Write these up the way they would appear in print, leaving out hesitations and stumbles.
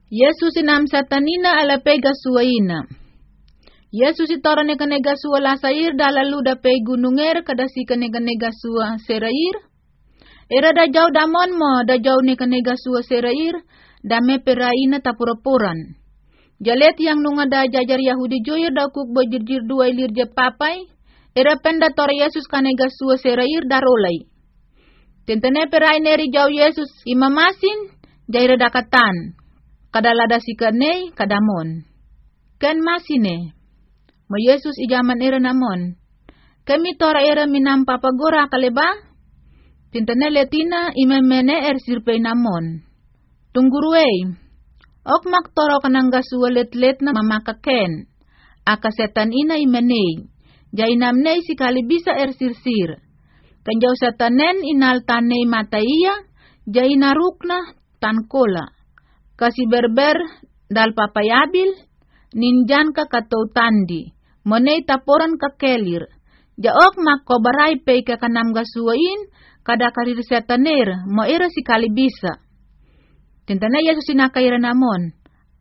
Yesus inam satanina ala pega suaina. Yesus itorane kanega sua lasair dalalu da pe gununger kada si kanega sua serair. Era da jauh damon mo da jauh ne kanega sua serair da me peraina tapurapuran. Jalet yang nunga da jajar Yahudi joyer da kuk bojirjir dua ilir je papai. Era penda tor Yesus kanega sua serair darolai. Tentene peraineri jauh Yesus imamasin jaira dakatan. Kadalada sikanei kadamon. Ken masine. Mo Yesus ijaman era namon. Kami tora era minam papagora kaleba. Tintane letina imemene sirpei namon. Tungguruei. Ok mak toro kanangga suwalet-let na mamakaken. Aka setan ina imenei. Jainamnei sikali bisa sirsir. Kanjau setanen inal tanei mata iya. Jainarukna tankola. Kasi berber dal papayabil. Ninjan ka katau tandi. Monei taporan ka kelir. Jaok mak kobarai pei ka kanam gasuain. Kada karir setaner. Mo era sikali bisa. Tentana Yesus inakaira namon.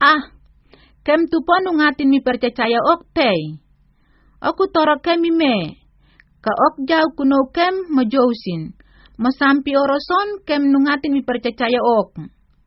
Kem tupon ngatin mi percaya ok tei. Aku tora kemi me. Ka ok jau kuno kem majousin. Masampi oroson kem nungatin mi percaya ok.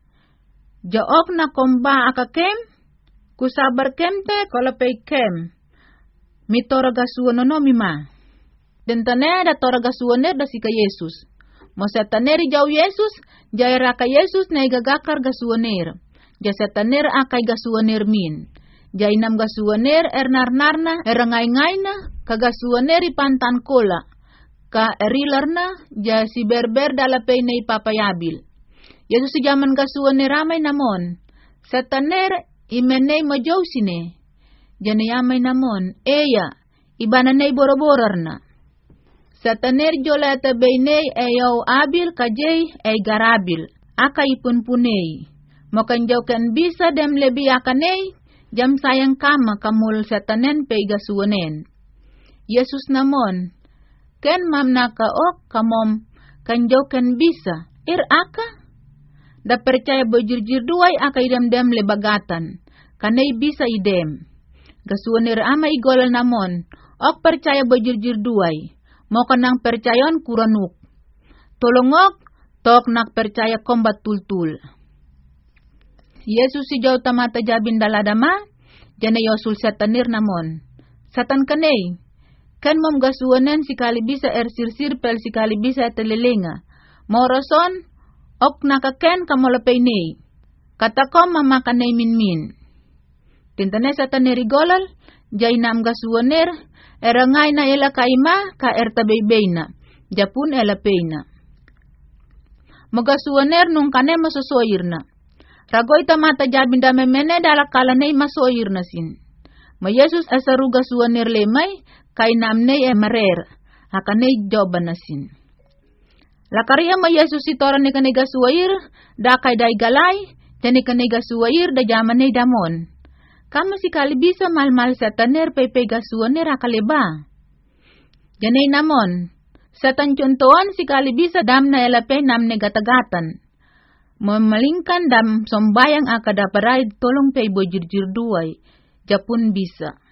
Jaok na komba aka kem. Kusabar kem te kolapay kem. Mi tora gasuan no mima. Dentane da tora gasuaner da sika Yesus. Mosetaneri jauh Yesus, jaira ka Yesus na igagakar gasuaner. Jasetaner akay gasuaner min. Jainam gasuaner narna erangay-ngayna kagasuaner ipantan kola. Ka erilarna jasi berber dalapay na ipapayabil. Yesus si jaman gasuaner ramay namon. Setaner imenay majosine. Janayamay namon. Eya, ibananay boroborar na. Sataner jolata beynay ayaw abil kajay ay garabil. Aka ipunpunay. Mokanjaw kan bisa dem lebi akanay. Jam sayang kama kamul satanen pay gasuanen. Yesus namon. Ken mam nakaok kamom kanjaw kan bisa. Aka? Da percaya bojirjir duay aka idem-dem lebagatan. Kanay bisa idem. Gasuaner ama igolal namon. Ok percaya bojirjir duay. Mo kanang percayon kuranuk. Tolongok, tok nak percaya kombat tultul. Yesus si jauh tamata jabin daladama, jane yosul setanir namon. Satan kanay, kan mom gasuanen sikali bisa sirsir pel sikali bisa telelenga. Moroson, ok nakaken kamolapay nei. Katakom mamakanay min. Tintane sataneri golal, jainam gasuaner, erangay na ela kaima ka ertabeybeyna. Japun ela peyna. Magasuaner nung kane masosoyir na. Ragoy tamata jabin da memene dalak kalanay masoyir na sin. Ma Yesus asaru gasuaner lemay kay namnay marer. Hakanay joban na sin. Lakariya ma Yesus itoran ni kanay gasuair da kay day galay. Tani kanay gasuair da jamanay damon. Kamu sikali bisa mal-mal sataner pepe gasuaner akaleba. Janay namon. Satan contohan sikali bisa dam na elape namne gatagatan. Memalingkan dam sombayang akadaparay tolong pey bojirjir duay. Japun bisa.